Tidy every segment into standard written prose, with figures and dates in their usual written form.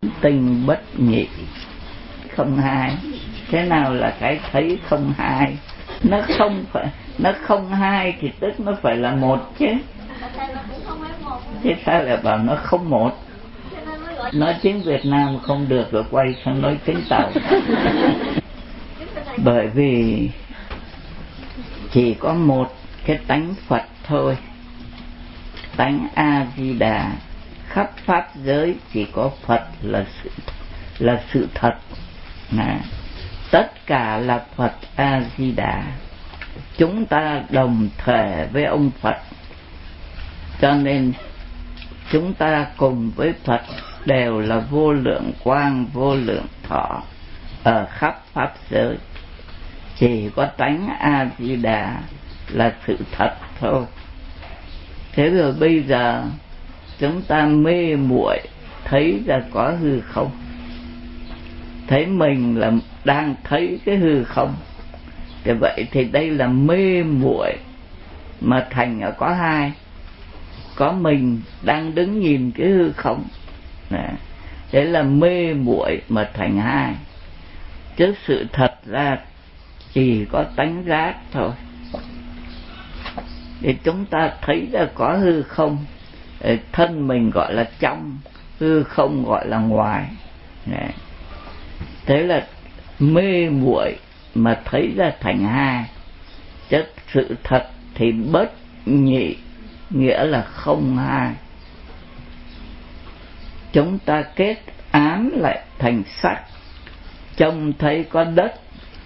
tinh bất nhị, không hai. Thế nào là cái thấy không hai? Nó không hai thì tức nó phải là một chứ. Thế sao lại bảo nó không một? Nói tiếng Việt Nam không được rồi quay sang nói tiếng Tàu. Bởi vì chỉ có một cái tánh Phật thôi, tánh A Di Đà. Khắp pháp giới chỉ có Phật là sự thật. Tất cả là Phật A Di Đà. Chúng ta đồng thể với ông Phật, cho nên chúng ta cùng với Phật đều là vô lượng quang vô lượng thọ ở khắp pháp giới. Chỉ có tánh A Di Đà là sự thật thôi. Thế rồi bây giờ chúng ta mê muội thấy ra có hư không, thấy mình là đang thấy cái hư không. Thì vậy thì đây là mê muội mà thành có hai. Có mình đang đứng nhìn cái hư không, thế là mê muội mà thành hai. Chứ sự thật ra chỉ có tánh giác thôi. Thì chúng ta thấy ra có hư không, thân mình gọi là trong, hư không gọi là ngoài. Thế là mê muội mà thấy ra thành hai. Chứ sự thật thì bất nhị, nghĩa là không hai. Chúng ta kết ám lại thành sắc, trông thấy có đất.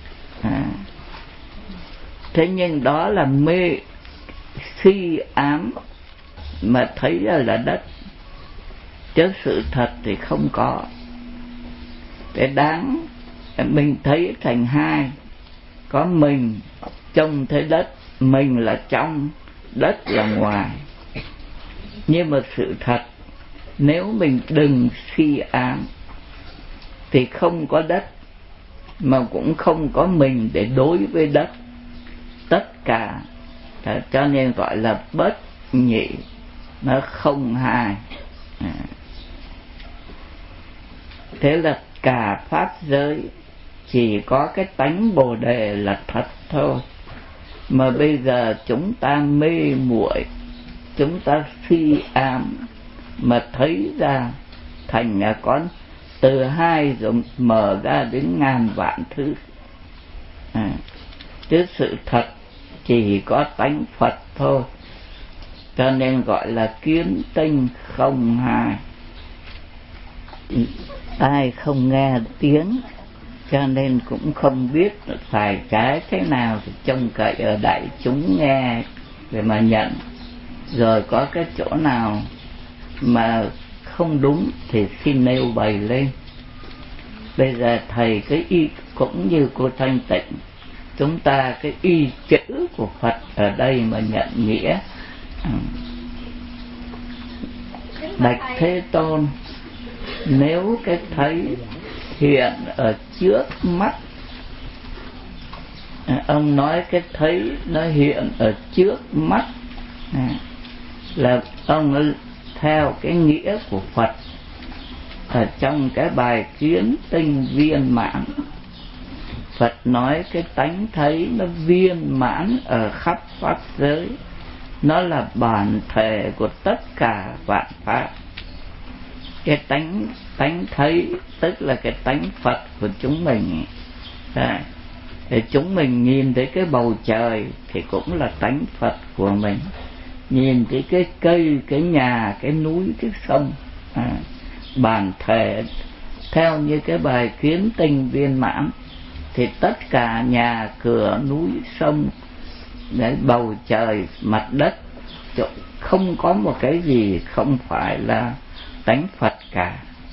Thế nhưng đó là mê si ám mà thấy ra là đất, chứ sự thật thì không có. Cái đáng mình thấy thành hai, có mình trông thấy đất, mình là trong, đất là ngoài. Nhưng mà sự thật, nếu mình đừng si ám thì không có đất, mà cũng không có mình để đối với đất. Tất cả, cho nên gọi là bất nhị, nó không hai. Thế là cả pháp giới chỉ có cái tánh Bồ Đề là thật thôi. Mà bây giờ chúng ta mê muội, chúng ta si ám mà thấy ra thành con từ hai rồi mở ra đến ngàn vạn thứ. Chứ sự thật chỉ có tánh Phật thôi, cho nên gọi là kiến tinh không hai. Ai không nghe tiếng cho nên cũng không biết phải trái thế nào, thì trông cậy ở đại chúng nghe để mà nhận. Rồi có cái chỗ nào mà không đúng thì xin nêu bày lên. Bây giờ thầy cái y cũng như cô Thanh Tịnh, chúng ta cái y chữ của Phật ở đây mà nhận nghĩa. Bạch Thế Tôn, nếu cái thấy hiện ở trước mắt, ông nói cái thấy nó hiện ở trước mắt là ông theo cái nghĩa của Phật ở trong cái bài Kiến Tinh viên mãn. Phật nói cái tánh thấy nó viên mãn ở khắp pháp giới, nó là bản thể của tất cả vạn pháp. Cái tánh thấy tức là cái tánh Phật của chúng mình. Thì chúng mình nhìn thấy cái bầu trời thì cũng là tánh Phật của mình. Nhìn thấy cái cây, cái nhà, cái núi, cái sông, bản thể theo như cái bài Kiến Tinh viên mãn, thì tất cả nhà cửa, núi sông, bầu trời, mặt đất, không có một cái gì không phải là tánh Phật cả.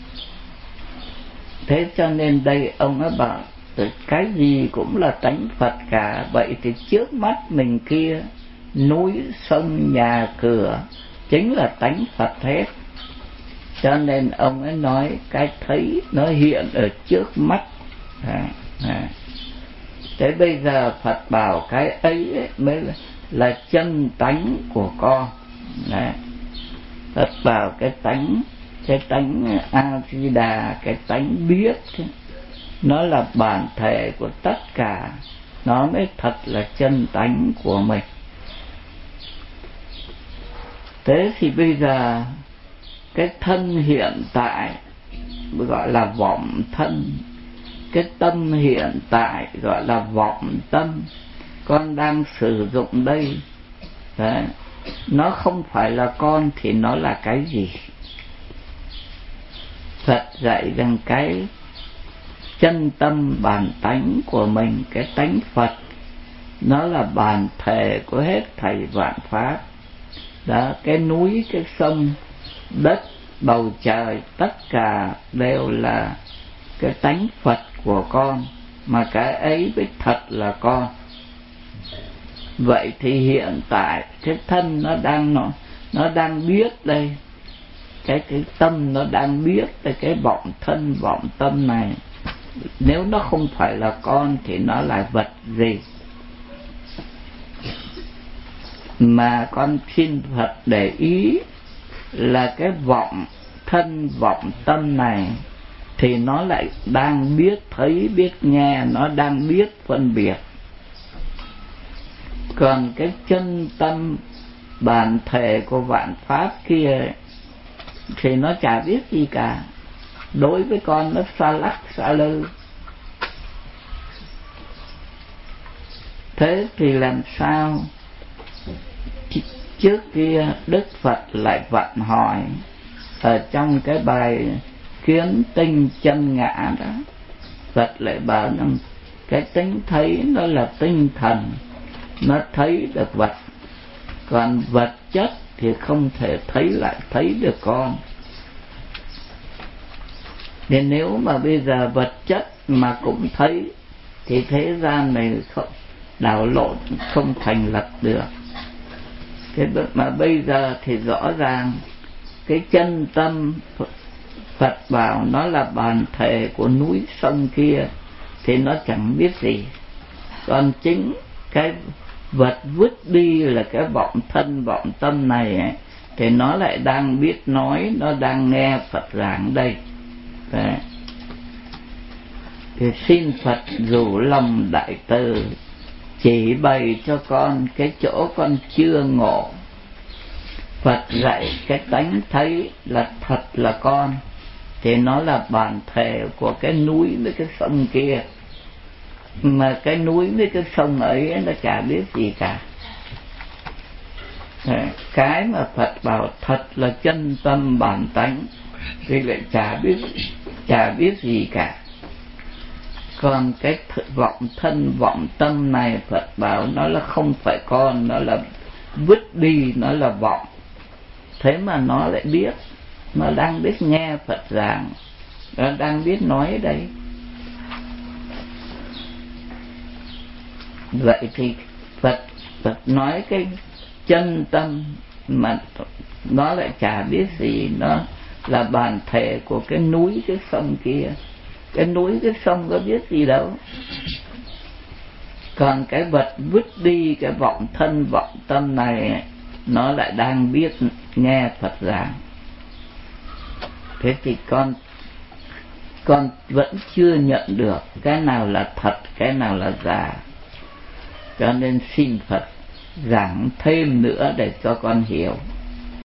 Thế cho nên đây ông ấy bảo cái gì cũng là tánh Phật cả. Vậy thì trước mắt mình kia, núi sông nhà cửa chính là tánh Phật hết. Cho nên ông ấy nói cái thấy nó hiện ở trước mắt. Thế bây giờ Phật bảo cái ấy mới là chân tánh của con. Phật bảo cái tánh cái tánh A Di Đà, cái tánh biết, nó là bản thể của tất cả, nó mới thật là chân tánh của mình. Thế thì bây giờ cái thân hiện tại gọi là vọng thân, cái tâm hiện tại gọi là vọng tâm, con đang sử dụng đây. Đấy, nó không phải là con thì nó là cái gì? Phật dạy rằng cái chân tâm bản tánh của mình, cái tánh Phật, nó là bản thể của hết thảy vạn pháp. Đó, cái núi, cái sông, đất, bầu trời, tất cả đều là cái tánh Phật của con, mà cái ấy mới thật là con. Vậy thì hiện tại cái thân nó đang biết đây, cái tâm nó đang biết đây, cái vọng thân vọng tâm này, nếu nó không phải là con thì nó là vật gì? Mà con xin Phật để ý là cái vọng thân vọng tâm này thì nó lại đang biết thấy biết nghe, nó đang biết phân biệt. Còn cái chân tâm bản thể của vạn pháp kia thì nó chả biết gì cả. Đối với con nó xa lắc xa lơ. Thế thì làm sao? Trước kia Đức Phật lại vận hỏi ở trong cái bài Kiến Tinh Chân Ngã đó, Phật lại bảo rằng cái tính thấy nó là tinh thần, nó thấy được vật, còn vật chất thì không thể thấy được con. Nên nếu mà bây giờ vật chất mà cũng thấy thì thế gian này không đảo lộn, không thành lập được. Thế mà bây giờ thì rõ ràng cái chân tâm Phật bảo nó là bản thể của núi sông kia thì nó chẳng biết gì. Còn chính cái vật vứt đi là cái vọng thân vọng tâm này ấy, thì nó lại đang biết nói, nó đang nghe Phật giảng đây. Đấy. Thì xin Phật rủ lòng đại từ chỉ bày cho con cái chỗ con chưa ngộ. Phật dạy cái tánh thấy là thật là con thì nó là bản thể của cái núi với cái sông kia, mà cái núi với cái sông ấy nó chả biết gì cả. Cái mà Phật bảo thật là chân tâm bản tánh thì lại chả biết gì cả. Còn cái vọng thân vọng tâm này Phật bảo nó là không phải con, nó là vứt đi, nó là vọng. Thế mà nó lại biết, nó đang biết nghe Phật giảng, nó đang biết nói đây. Vậy thì Phật nói cái chân tâm mà nó lại chả biết gì, nó là bản thể của cái núi cái sông kia. Cái núi cái sông có biết gì đâu. Còn cái vật vứt đi cái vọng thân vọng tâm này, nó lại đang biết nghe Phật giảng. Thế thì con vẫn chưa nhận được cái nào là thật, cái nào là giả. Cho nên xin Phật giảng thêm nữa để cho con hiểu.